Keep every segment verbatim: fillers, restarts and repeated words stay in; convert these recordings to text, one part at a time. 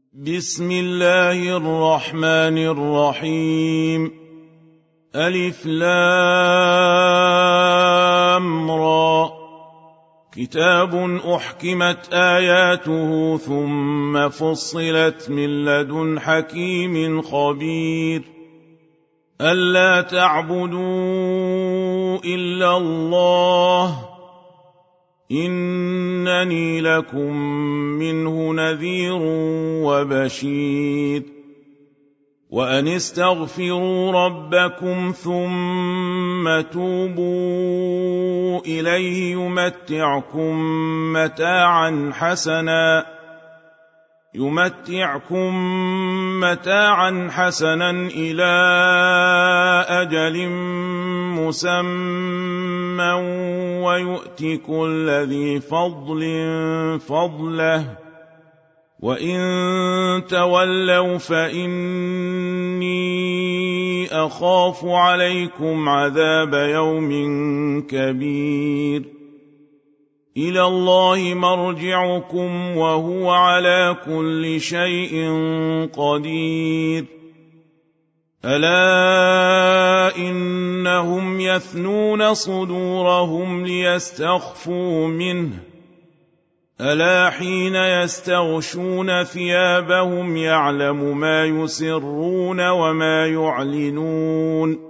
بسم الله الرحمن الرحيم. ألف لام را. كتاب أحكمت آياته ثم فصلت من لدن حكيم خبير. ألا تعبدوا إلا الله إنني لكم منه نذير وبشير. وأن استغفروا ربكم ثم توبوا إليه يمتعكم متاعا حسنا يمتعكم متاعا حسنا إلى أجل مسمى ويؤتي كل ذي فضل فضله وإن تولوا فإني أخاف عليكم عذاب يوم كبير. إلى الله مرجعكم وهو على كل شيء قدير. ألا إنهم يثنون صدورهم ليستخفوا منه ألا حين يستغشون ثيابهم يعلم ما يسرون وما يعلنون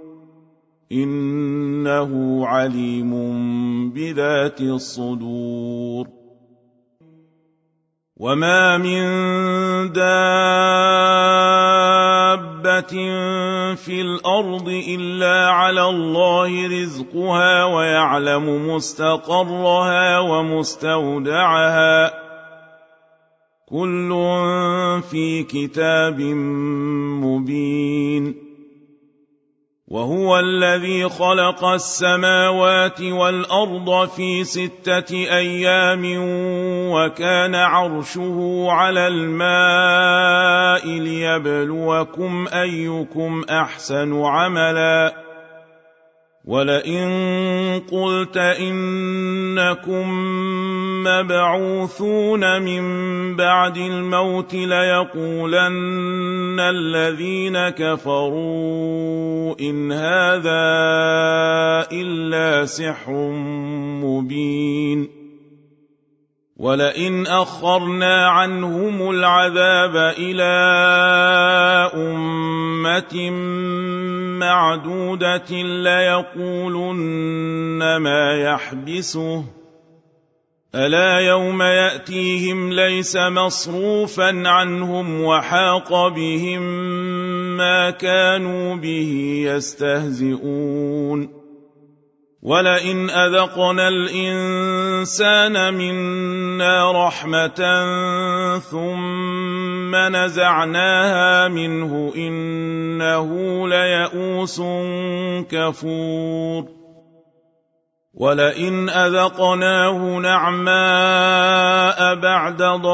إنه عليم بذات الصدور. وما من دابة في الأرض إلا على الله رزقها ويعلم مستقرها ومستودعها كل في كتاب مبين. وهو الذي خلق السماوات والأرض في ستة أيام وكان عرشه على الماء ليبلوكم أيكم أحسن عملا. ولئن قلت إنكم مبعوثون من بعد الموت ليقولن الذين كفروا إن هذا إلا سحر مبين. ولئن أخرنا عنهم العذاب إلى أمة معدودة ليقولن ما يحبسه ألا يوم يأتيهم ليس مصروفا عنهم وحاق بهم ما كانوا به يستهزئون. ولئن أذقنا الإنسان منا رحمة ثم نزعناها منه إنه ليئوس كفور. ولئن أذقناه نعماء بعد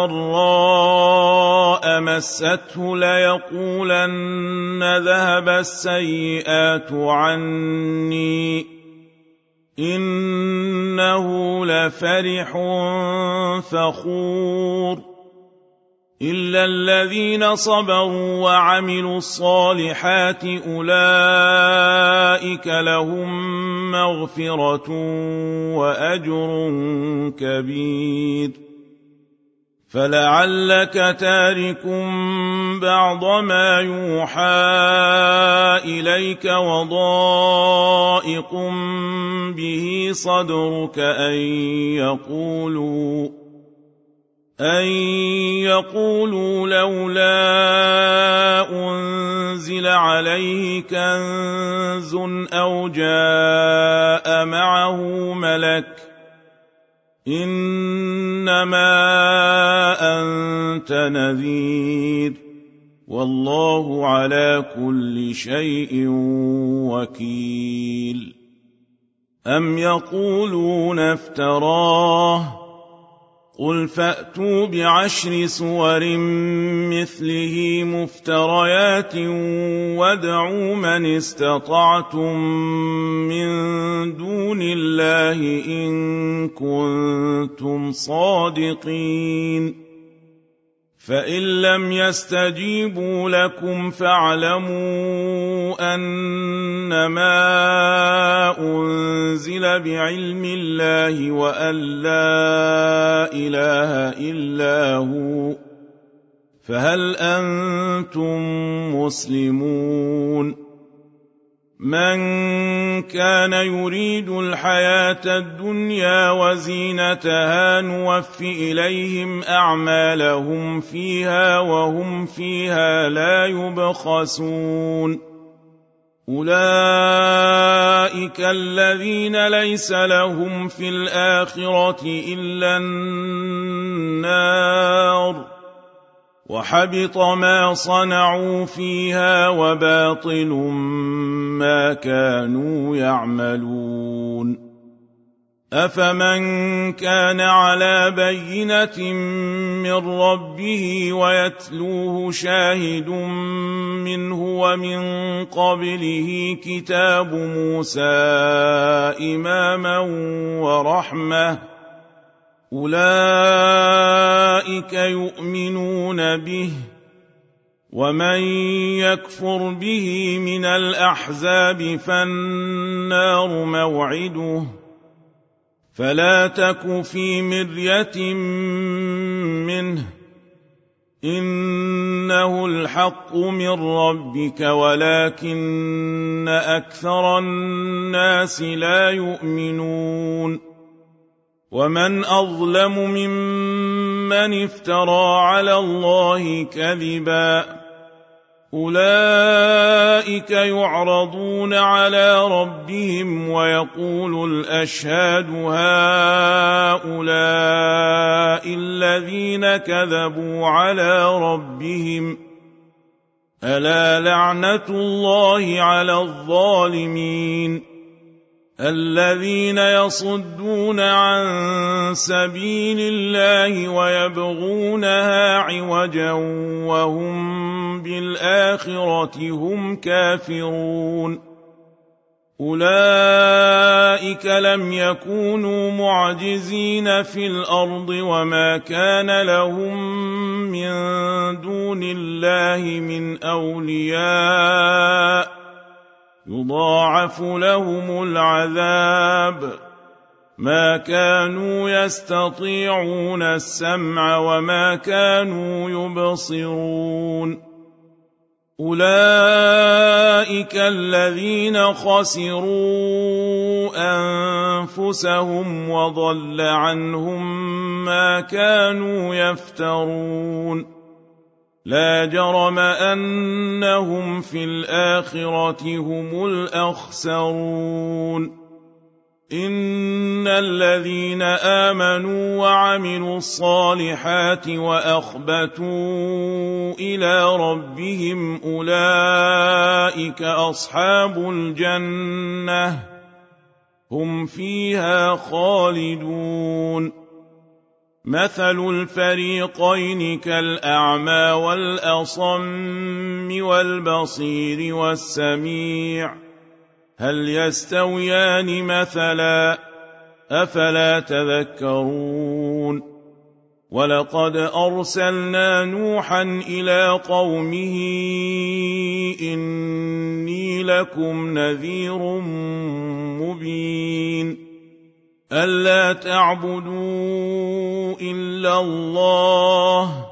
ضراء مسته ليقولن ذهب السيئات عني إنه لفرح فخور. إلا الذين صبروا وعملوا الصالحات أولئك لهم مغفرة وأجر كبير. فلعلك تارك بعض ما يوحى إليك وضائق به صدرك أن يقولوا أن يقولوا لولا أنزل عليه كنز أو جاء معه ملك إنما أنت نذير والله على كل شيء وكيل. أم يقولون افتراه قل فأتوا بعشر سور مثله مفتريات وادعوا من استطعتم من دون الله إن كنتم صادقين فإن لم يستجيبوا لكم فاعلموا أنما أنزل بعلم الله وأن لا إله إلا هو، فهل أنتم مسلمون؟ من كان يريد الحياة الدنيا وزينتها نوف إليهم أعمالهم فيها وهم فيها لا يبخسون. أولئك الذين ليس لهم في الآخرة إلا النار، وحبط ما صنعوا فيها وباطل ما كانوا يعملون. أفمن كان على بينة من ربه ويتلوه شاهد منه ومن قبله كتاب موسى إماما ورحمة، أولئك يؤمنون به، ومن يكفر به من الأحزاب فالنار موعده، فلا تك في مرية منه، إنه الحق من ربك ولكن أكثر الناس لا يؤمنون. ومن أظلم ممن افترى على الله كذبا، أولئك يعرضون على ربهم ويقول الأشهاد هؤلاء الذين كذبوا على ربهم، ألا لعنة الله على الظالمين، الذين يصدون عن سبيل الله ويبغونها عوجا وهم بالآخرة هم كافرون. أولئك لم يكونوا معجزين في الأرض وما كان لهم من دون الله من أولياء، يضاعف لهم العذاب، ما كانوا يستطيعون السمع وما كانوا يبصرون. أولئك الذين خسروا أنفسهم وضل عنهم ما كانوا يفترون. لا جرم أنهم في الآخرة هم الأخسرون. إن الذين آمنوا وعملوا الصالحات وأخبتوا إلى ربهم أولئك أصحاب الجنة، هم فيها خالدون. مثل الفريقين كالأعمى والأصم والبصير والسميع، هل يستويان مثلا؟ أفلا تذكرون. ولقد أرسلنا نوحا إلى قومه إني لكم نذير مبين، ألا تعبدوا إلا الله،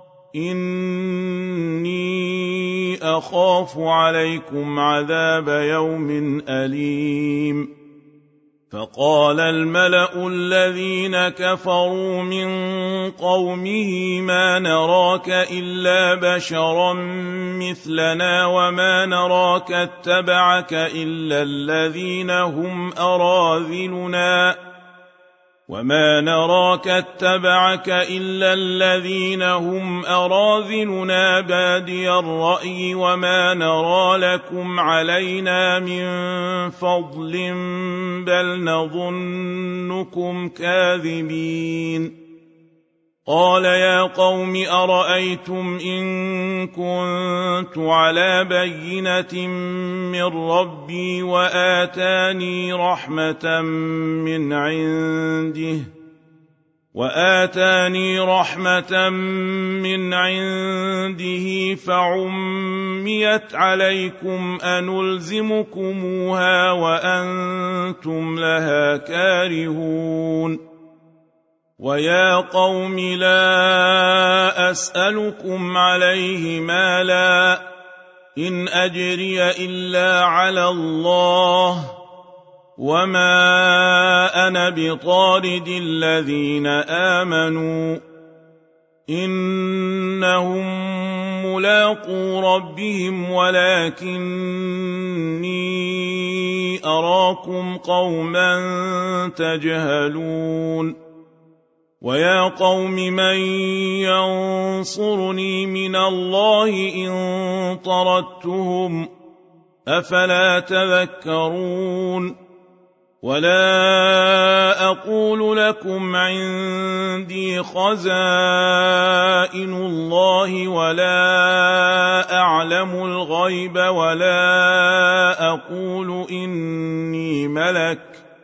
إني أخاف عليكم عذاب يوم أليم. فقال الملأ الذين كفروا من قومه ما نراك إلا بشرا مثلنا وما نراك اتبعك إلا الذين هم أراذلنا وما نراك اتبعك إلا الذين هم أراذلنا بادي الرأي وما نرى لكم علينا من فضل بل نظنكم كاذبين. قال يا قوم أرأيتم إن كنت على بينة من ربي وآتاني رحمة من عنده وآتاني رحمة من عنده فعميت عليكم أنلزمكموها وأنتم لها كارهون ويا قوم لا أسألكم عليه مالا إن أجري إلا على الله وما أنا بطارد الذين آمنوا إنهم ملاقو ربهم ولكني أراكم قوما تجهلون ويا قوم من ينصرني من الله إن طردتهم أفلا تذكرون ولا أقول لكم عندي خزائن الله ولا أعلم الغيب ولا أقول إني ملك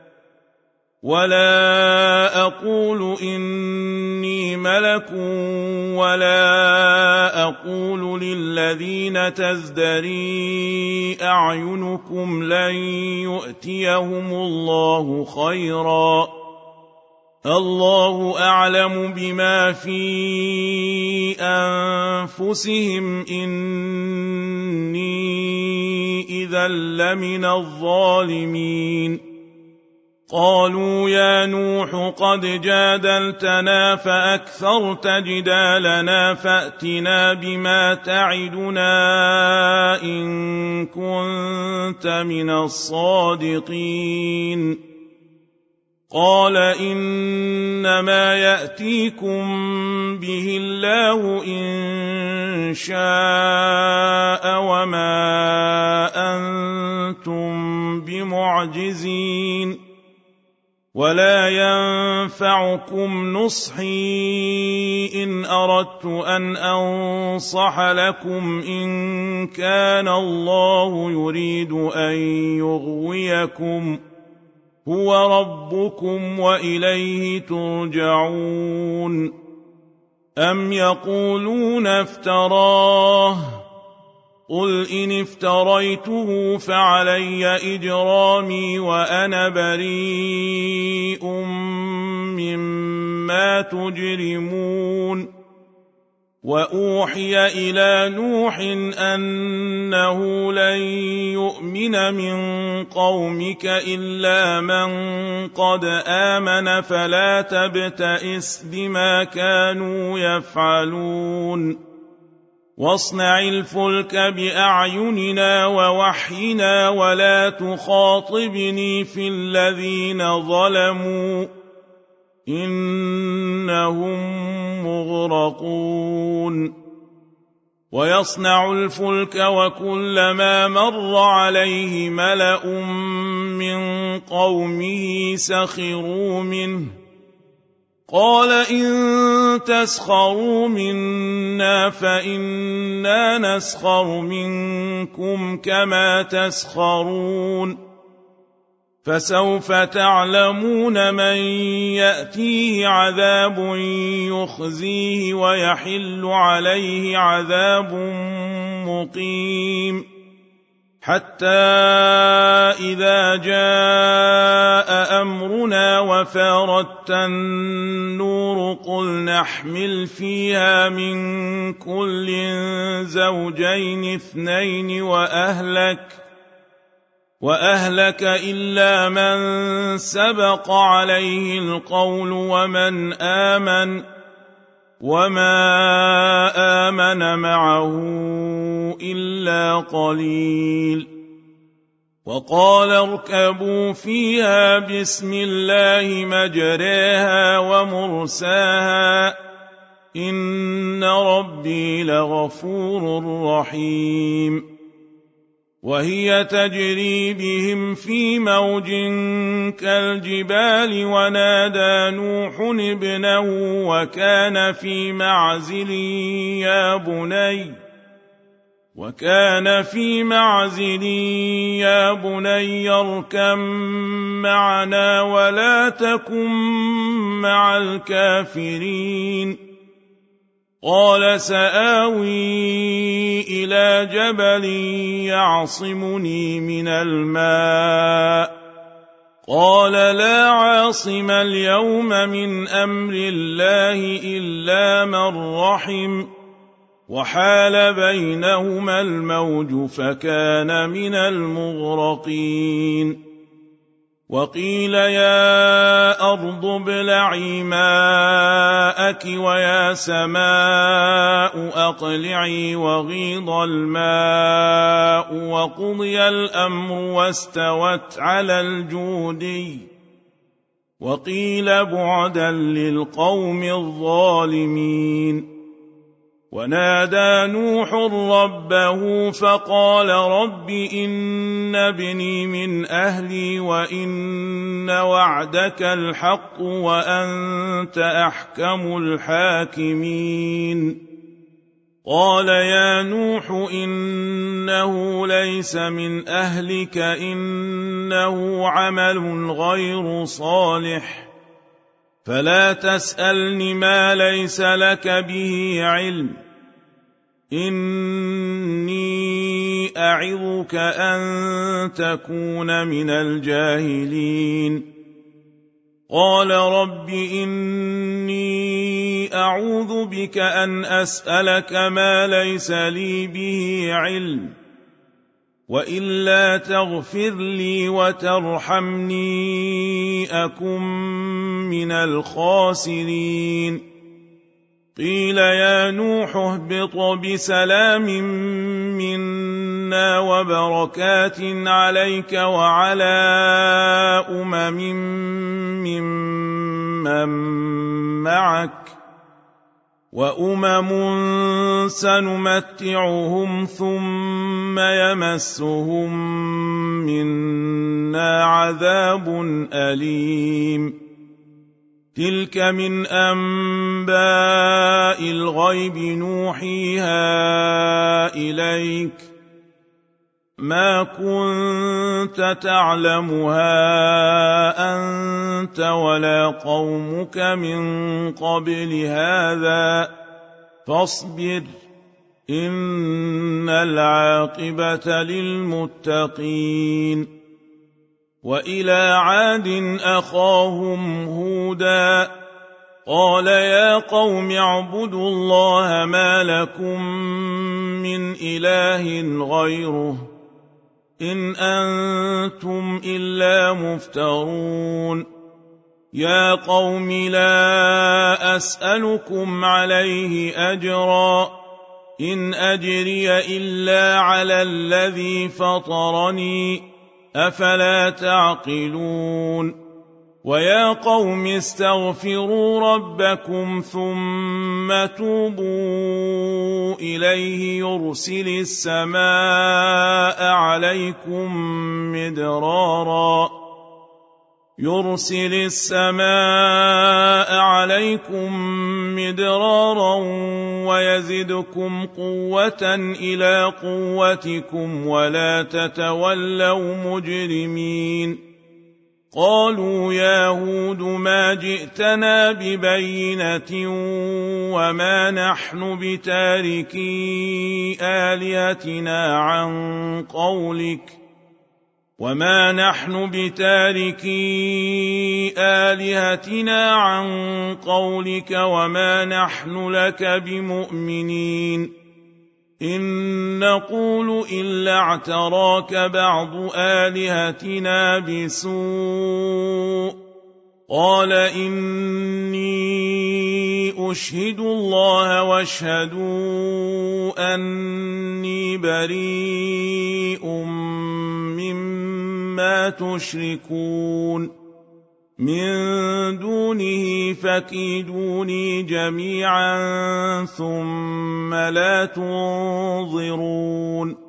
ولا أقول إني ملك ولا أقول للذين تزدري أعينكم لن يؤتيهم الله خيرا الله أعلم بما في أنفسهم إني إذا لمن الظالمين قالوا يا نوح قد جادلتنا فأكثرت جدالنا فأتنا بما تعدنا إن كنت من الصادقين قال إنما يأتيكم به الله إن شاء وما أنتم بمعجزين ولا ينفعكم نصحي إن أردت أن أنصح لكم إن كان الله يريد أن يغويكم هو ربكم وإليه ترجعون أم يقولون افتراه قل إن افتريته فعلي إجرامي وأنا بريء مما تجرمون وأوحي إلى نوح أنه لن يؤمن من قومك إلا من قد آمن فلا تبتئس بما كانوا يفعلون واصنع الفلك بأعيننا ووحينا ولا تخاطبني في الذين ظلموا إنهم مغرقون ويصنع الفلك وكلما مر عليه ملأ من قومه سخروا منه قال إن تسخروا منا فإنا نسخر منكم كما تسخرون فسوف تعلمون من يأتيه عذاب يخزيه ويحل عليه عذاب مقيم حتى إذا جاء أمرنا وفارت النور قل نحمل فيها من كل زوجين اثنين وأهلك وأهلك إلا من سبق عليه القول ومن آمن وما آمن معه إلا قليل وقال اركبوا فيها بسم الله مجريها ومرساها إن ربي لغفور رحيم وهي تجري بهم في موج كالجبال ونادى نوح ابنه وكان في معزل يا بني وكان في معزل يا بني اركب معنا ولا تكن مع الكافرين قال سآوي إلى جبل يعصمني من الماء قال لا عاصم اليوم من أمر الله إلا من رحم وحال بينهما الموج فكان من المغرقين وقيل يا أرض ابلعي ماءك ويا سماء أقلعي وغيض الماء وقضي الأمر واستوت على الجودي وقيل بعدا للقوم الظالمين ونادى نوح ربه فقال رب إن ابني من أهلي وإن وعدك الحق وأنت أحكم الحاكمين قال يا نوح إنه ليس من أهلك إنه عمل غير صالح فلا تسألني ما ليس لك به علم إني أعظك أن تكون من الجاهلين قال رب إني أعوذ بك أن أسألك ما ليس لي به علم وإلا تغفر لي وترحمني أكن من الخاسرين قيل يا نوح اهبط بسلام منا وبركات عليك وعلى أمم ممن معك وأمم سنمتعهم ثم يمسهم منا عذاب أليم تلك من أنباء الغيب نوحيها إليك ما كنت تعلمها أنت ولا قومك من قبل هذا فاصبر إن العاقبة للمتقين وإلى عاد أخاهم هودا قال يا قوم اعبدوا الله ما لكم من إله غيره إن أنتم إلا مفترون يا قوم لا أسألكم عليه أجرا إن أجري إلا على الذي فطرني أفلا تعقلون ويا قوم استغفروا ربكم ثم توبوا إليه يرسل السماء عليكم مدرارا يرسل السماء عليكم مدرارا ويزدكم قوة إلى قوتكم ولا تتولوا مجرمين قالوا يا هود ما جئتنا ببينة وما نحن بتاركي آلهتنا عن قولك وما نحن بتاركي آلهتنا عن قولك وما نحن لك بمؤمنين إن نقول إلا اعتراك بعض آلهتنا بسوء قال إني أشهد الله واشهدوا أني بريء مما تشركون من دونه فكيدوني جميعا ثم لا تنظرون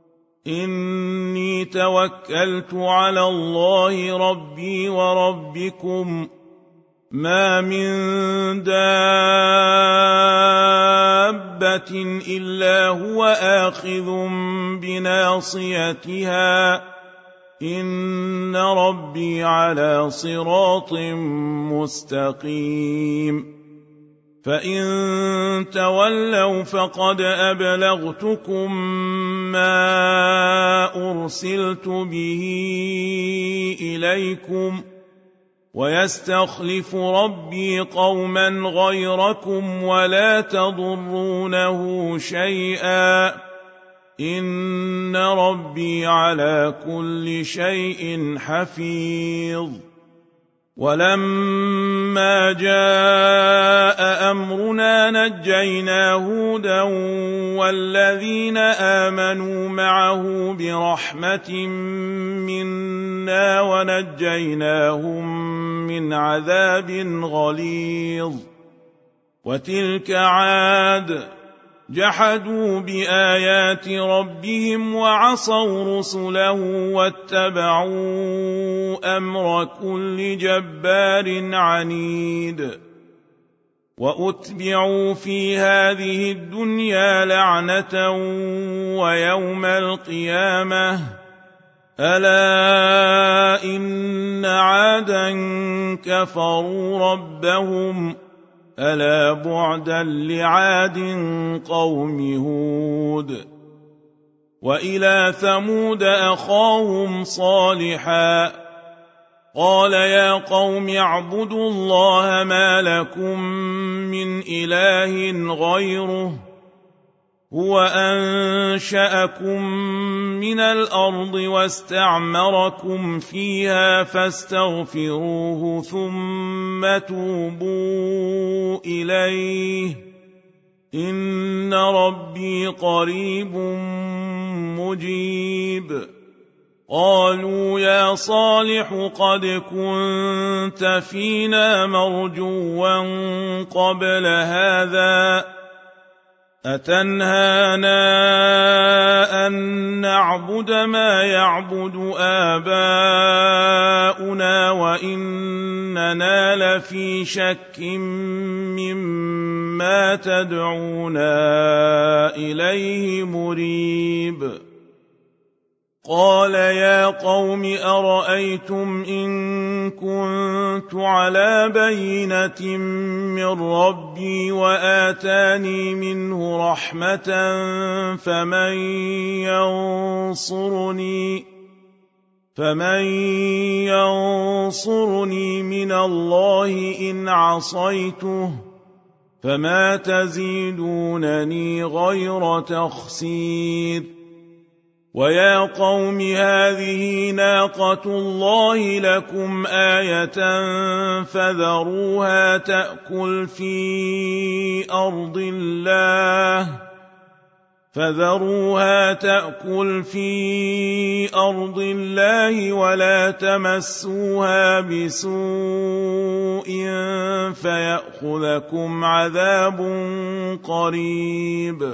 إني توكلت على الله ربي وربكم ما من دابة إلا هو آخذ بناصيتها إن ربي على صراط مستقيم فإن تولوا فقد أبلغتكم ما أرسلت به إليكم ويستخلف ربي قوما غيركم ولا تضرونه شيئا إن ربي على كل شيء حفيظ ولما جاء أمرنا نجينا هودا والذين آمنوا معه برحمة منا ونجيناهم من عذاب غليظ وتلك عاد جحدوا بآيات ربهم وعصوا رسله واتبعوا أمر كل جبار عنيد وأتبعوا في هذه الدنيا لعنة ويوم القيامة ألا إن عادا كفروا ربهم ألا بعدا لعاد قوم هود وإلى ثمود أخاهم صالحا قال يا قوم اعبدوا الله ما لكم من إله غيره هو أنشأكم من الأرض واستعمركم فيها فاستغفروه ثم توبوا إليه إن ربي قريب مجيب قالوا يا صالح قد كنت فينا مرجوا قبل هذا أتنهانا أن نعبد ما يعبد آباؤنا وإننا لفي شك مما تدعونا إليه مريب قال يا قوم أرأيتم إن كنت على بينة من ربي وآتاني منه رحمة فمن ينصرني فمن ينصرني من الله إن عصيته فما تزيدونني غير تخسير ويا قوم هذه ناقة الله لكم آية فذروها تأكل في أرض الله فذروها تأكل في أرض الله ولا تمسوها بسوء فيأخذكم عذاب قريب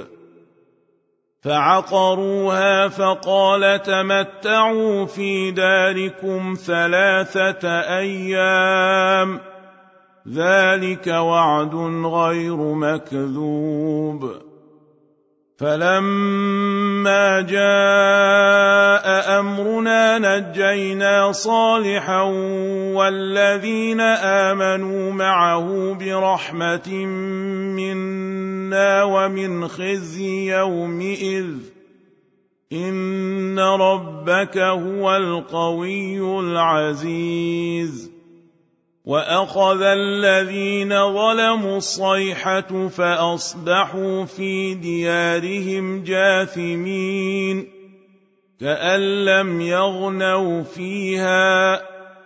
فعقروها فقال تمتعوا في داركم ثلاثة أيام ذلك وعد غير مكذوب فلما جاء أمرنا نجينا صالحا والذين آمنوا معه برحمة منا ومن خزي يومئذ إن ربك هو القوي العزيز وأخذ الذين ظلموا الصيحة فأصبحوا في ديارهم جاثمين كأن لم يغنوا فيها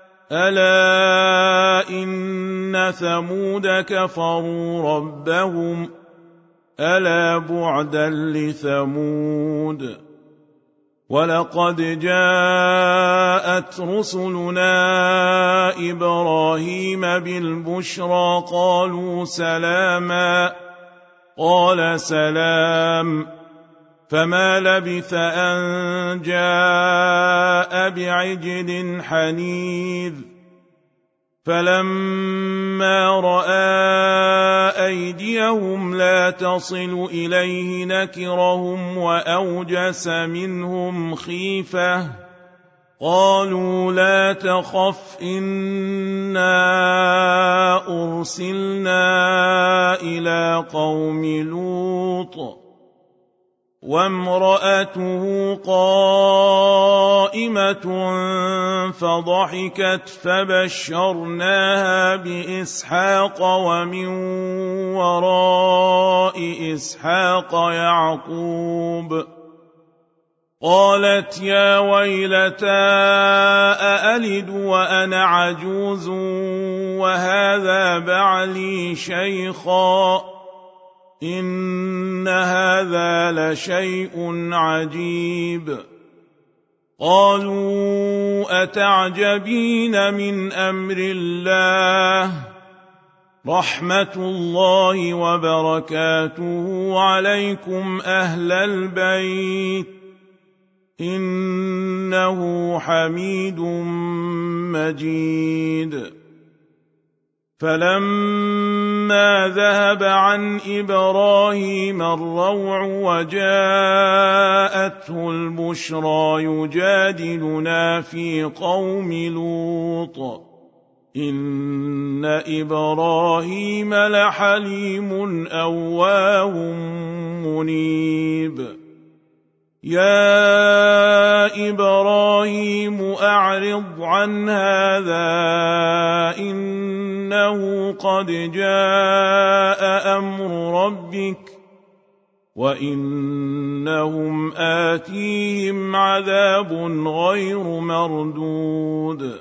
ألا إن ثمود كفروا ربهم ألا بعدا لثمود ولقد جاءت رسلنا إبراهيم بالبشرى قالوا سلاما قال سلام فما لبث أن جاء بعجل حنيذ فلما رأى أيديهم لا تصل إليه نكرهم وأوجس منهم خيفة قالوا لا تخف إنا أرسلنا إلى قوم لوط وامرأته قائمة فضحكت فبشرناها بإسحاق ومن وراء إسحاق يعقوب قالت يا ويلتى أألد وأنا عجوز وهذا بعلي شيخا إن هذا لشيء عجيب قالوا أتعجبين من أمر الله رحمة الله وبركاته عليكم أهل البيت إنه حميد مجيد فلما ذهب عن إبراهيم الروع وجاءته البشرى يجادلنا في قوم لوط إن إبراهيم لحليم أواه منيب يا إبراهيم أعرض عن هذا إنه قد جاء أمر ربك وإنهم آتيهم عذاب غير مردود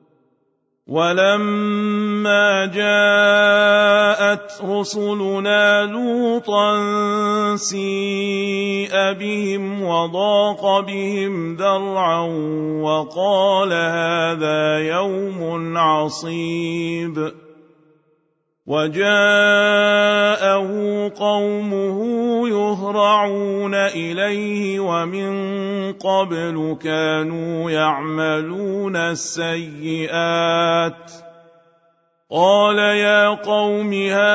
ولما جاءت رسلنا لوطا سيء بهم وضاق بهم ذرعا وقال هذا يوم عصيب وجاءه قومه يهرعون إليه ومن قبل كانوا يعملون السيئات قال يا قوم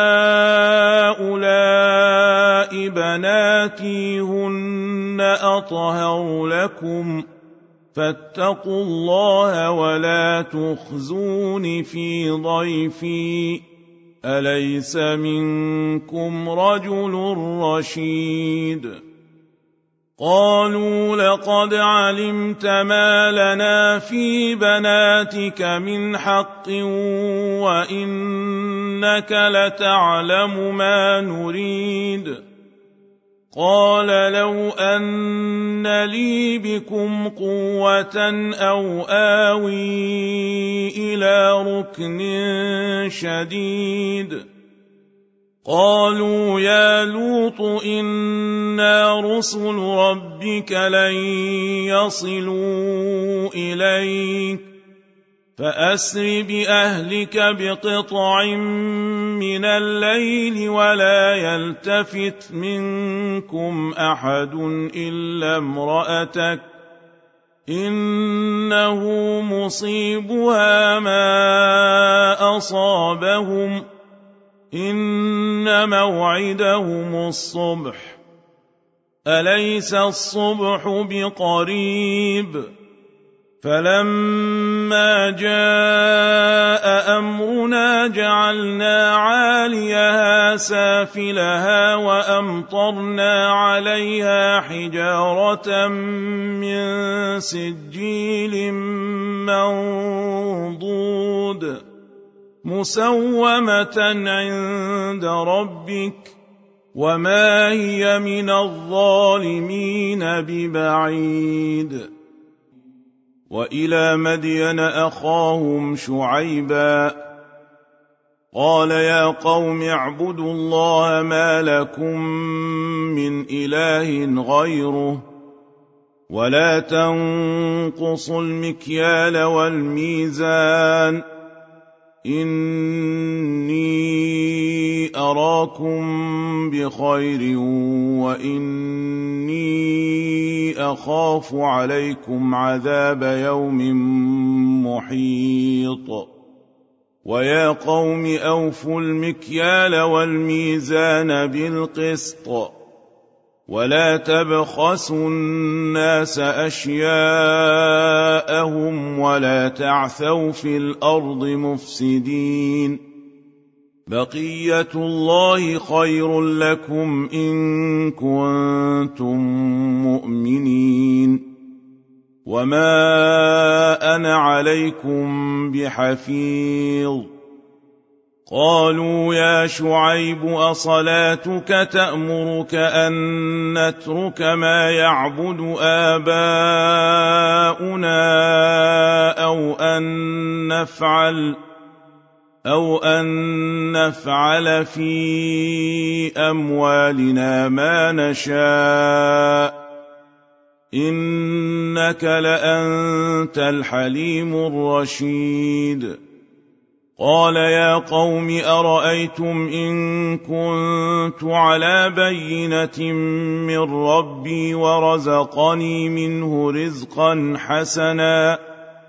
هؤلاء بناتي هن أطهر لكم فاتقوا الله ولا تخزون في ضيفي أليس منكم رجل رشيد قالوا لقد علمت ما لنا في بناتك من حق وإنك لتعلم ما نريد قال لو أن لي بكم قوة أو آوي إلى ركن شديد قالوا يا لوط إنا رسل ربك لن يصلوا إليك فأسر بأهلك بقطع من الليل ولا يلتفت منكم أحد إلا امرأتك إنه مصيبها ما أصابهم إن موعدهم الصبح أليس الصبح بقريب فلما جاء أمرنا جعلنا عاليها سافلها وأمطرنا عليها حجارة من سجيل منضود مسومة عند ربك وما هي من الظالمين ببعيد وإلى مدين أخاهم شعيبا قال يا قوم اعبدوا الله ما لكم من إله غيره ولا تنقصوا المكيال والميزان إني أراكم بخير وإني أخاف عليكم عذاب يوم محيط ويا قوم أوفوا المكيال والميزان بالقسط ولا تبخسوا الناس أشياءهم ولا تعثوا في الأرض مفسدين بقية الله خير لكم إن كنتم مؤمنين وما أنا عليكم بحفيظ قالوا يا شعيب أصلاتك تأمرك أن نترك ما يعبد آباؤنا أو أن نفعل أو أن نفعل في أموالنا ما نشاء إنك لأنت الحليم الرشيد قال يا قوم أرأيتم إن كنت على بينة من ربي ورزقني منه رزقا حسنا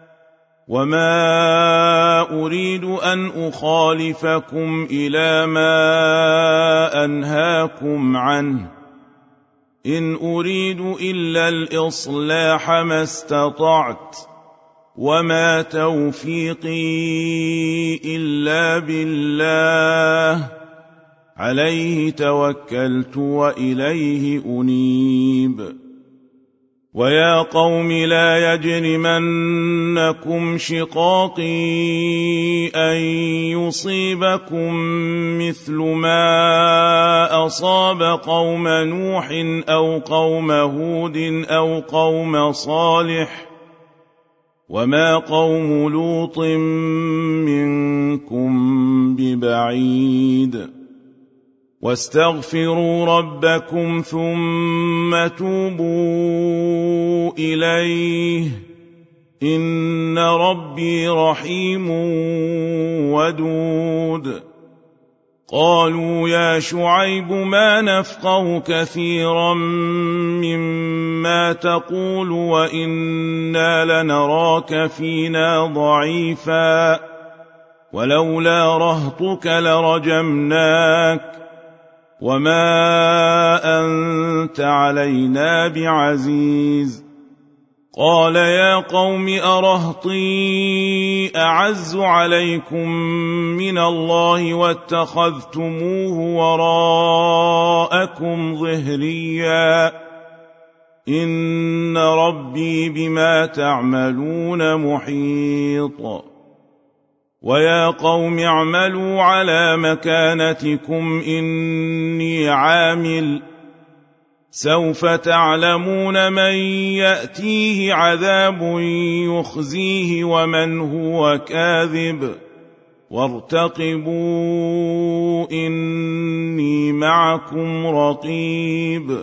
وما أريد أن أخالفكم إلى ما أنهاكم عنه إن أريد إلا الإصلاح ما استطعت وما توفيقي إلا بالله عليه توكلت وإليه أنيب ويا قوم لا يجرمنكم شقاقي أن يصيبكم مثل ما أصاب قوم نوح أو قوم هود أو قوم صالح وما قوم لوط منكم ببعيد واستغفروا ربكم ثم توبوا إليه إن ربي رحيم ودود قالوا يا شعيب ما نفقه كثيرا مما تقول وإنا لنراك فينا ضعيفا ولولا رهطك لرجمناك وما أنت علينا بعزيز قال يا قوم أرهطي أعز عليكم من الله واتخذتموه وراءكم ظهريا إن ربي بما تعملون محيط ويا قوم اعملوا على مكانتكم إني عامل سوف تعلمون من يأتيه عذاب يخزيه ومن هو كاذب وارتقبوا إني معكم رقيب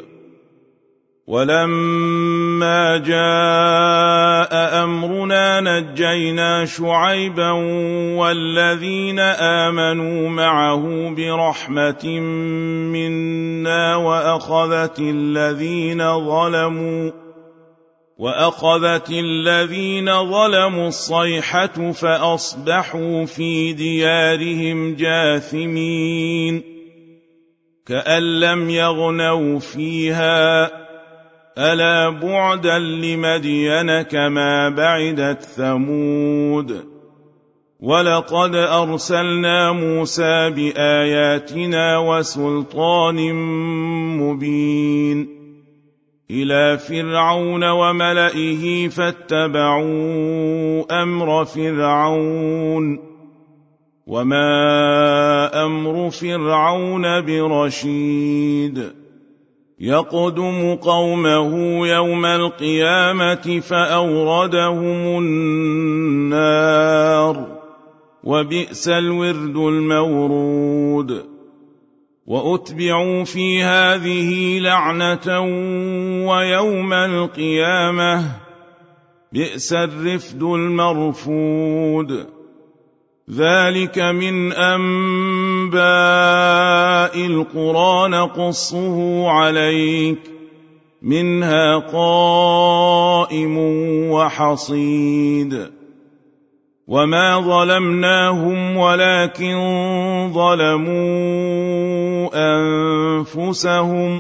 ولما جاء أمرنا نجينا شعيبا والذين آمنوا معه برحمة منا وأخذت الذين ظلموا وأخذت الذين ظلموا الصيحة فأصبحوا في ديارهم جاثمين كأن لم يغنوا فيها ألا بعدا لمدين كما بعدت ثمود ولقد أرسلنا موسى بآياتنا وسلطان مبين إلى فرعون وملئه فاتبعوا أمر فرعون وما أمر فرعون برشيد يقدم قومه يوم القيامة فأوردهم النار وبئس الورد المورود وأتبعوا في هذه لعنة ويوم القيامة بئس الرفد المرفود ذلك من أنباء القرى نقصه عليك منها قائم وحصيد وما ظلمناهم ولكن ظلموا أنفسهم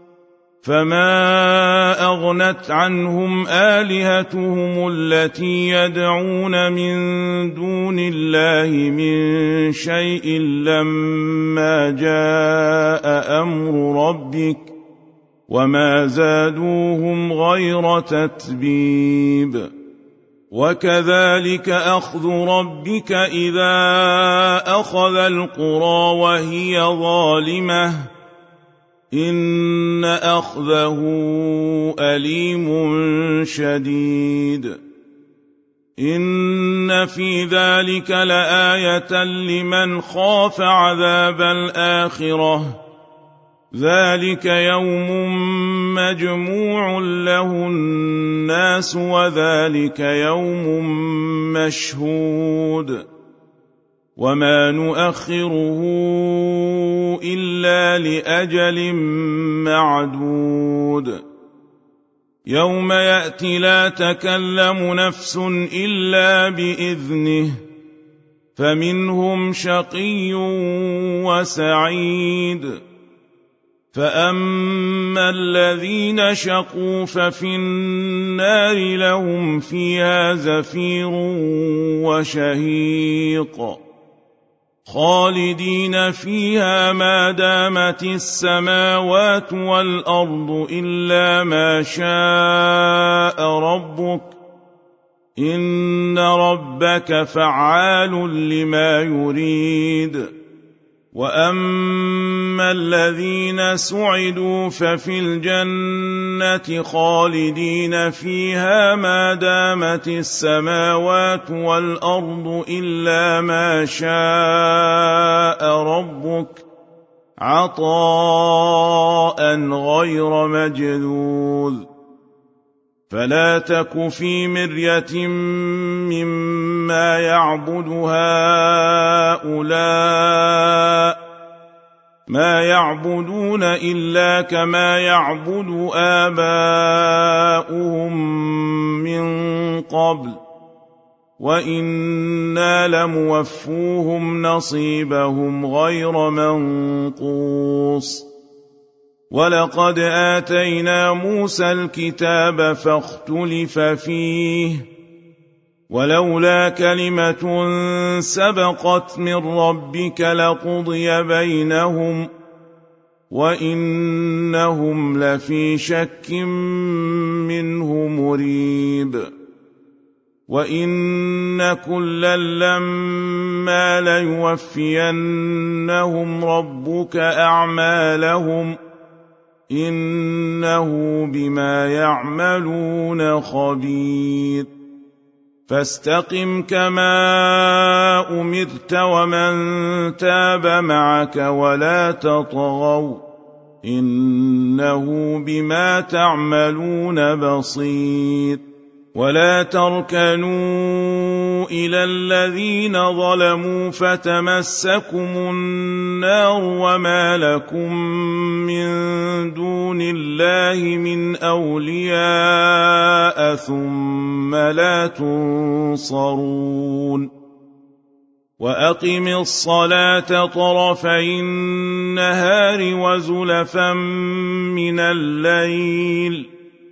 فما أغنت عنهم آلهتهم التي يدعون من دون الله من شيء لما جاء أمر ربك وما زادوهم غير تتبيب وكذلك أخذ ربك إذا أخذ القرى وهي ظالمة إن أخذه أليم شديد إن في ذلك لآية لمن خاف عذاب الآخرة ذلك يوم مجموع له الناس وذلك يوم مشهود وما نؤخره إلا لأجل معدود يوم يأتي لا تكلم نفس إلا بإذنه فمنهم شقي وسعيد فأما الذين شقوا ففي النار لهم فيها زفير وشهيق خالدين فيها ما دامت السماوات والأرض إلا ما شاء ربك إن ربك فعال لما يريد وأما الذين سعدوا ففي الجنة خالدين فيها ما دامت السماوات والأرض إلا ما شاء ربك عطاء غير مجذوذ فلا تك في مرية مما يعبد هؤلاء ما يعبدون إلا كما يعبد آباؤهم من قبل وإنا لموفوهم نصيبهم غير منقوص ولقد آتينا موسى الكتاب فاختلف فيه ولولا كلمة سبقت من ربك لقضي بينهم وإنهم لفي شك منه مريب وإن كلا لما ليوفينهم ربك أعمالهم إنه بما يعملون خبير فاستقم كما أمرت ومن تاب معك ولا تطغوا إنه بما تعملون بصير ولا تركنوا إلى الذين ظلموا فتمسكم النار وما لكم من دون الله من أولياء ثم لا تنصرون وأقم الصلاة طرفي النهار وزلفا من الليل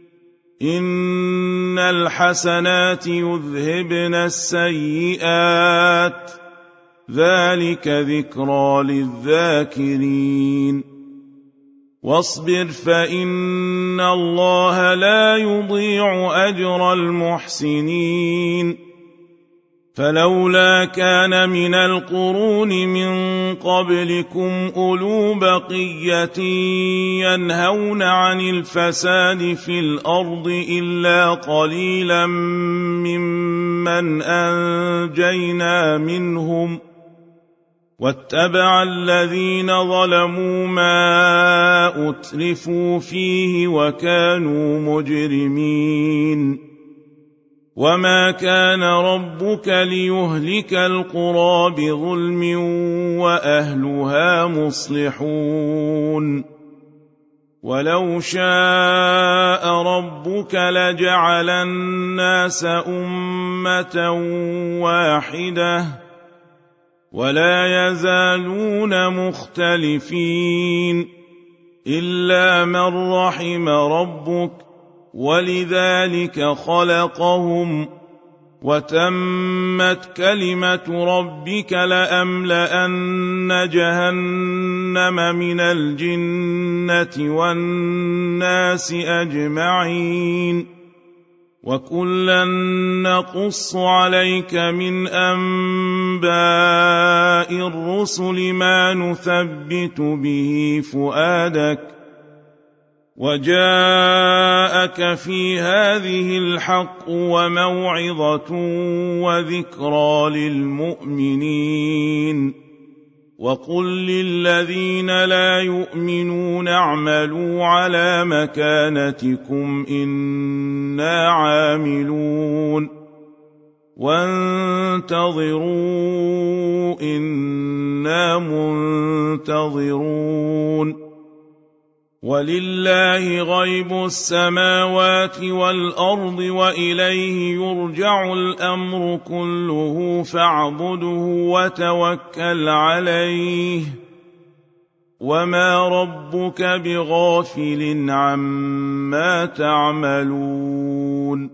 إن الحسنات يذهبن السيئات ذلك ذكرى للذاكرين واصبر فإن الله لا يضيع أجر المحسنين فلولا كان من القرون من قبلكم أولو بقية ينهون عن الفساد في الأرض إلا قليلا ممن أنجينا منهم واتبع الذين ظلموا ما أترفوا فيه وكانوا مجرمين وما كان ربك ليهلك القرى بظلم وأهلها مصلحون ولو شاء شاء ربك لجعل الناس أمة واحدة ولا يزالون مختلفين إلا من رحم ربك ولذلك خلقهم وتمت كلمة ربك لأملأن جهنم من الجنة والناس أجمعين وكلا نقص عليك من أنباء الرسل ما نثبت به فؤادك وجاءك في هذه الحق وموعظة وذكرى للمؤمنين وقل للذين لا يؤمنون اعملوا على مكانتكم إنا عاملون وانتظروا إنا منتظرون ولله غيب السماوات والأرض وإليه يرجع الأمر كله فاعبده وتوكل عليه وما ربك بغافل عما تعملون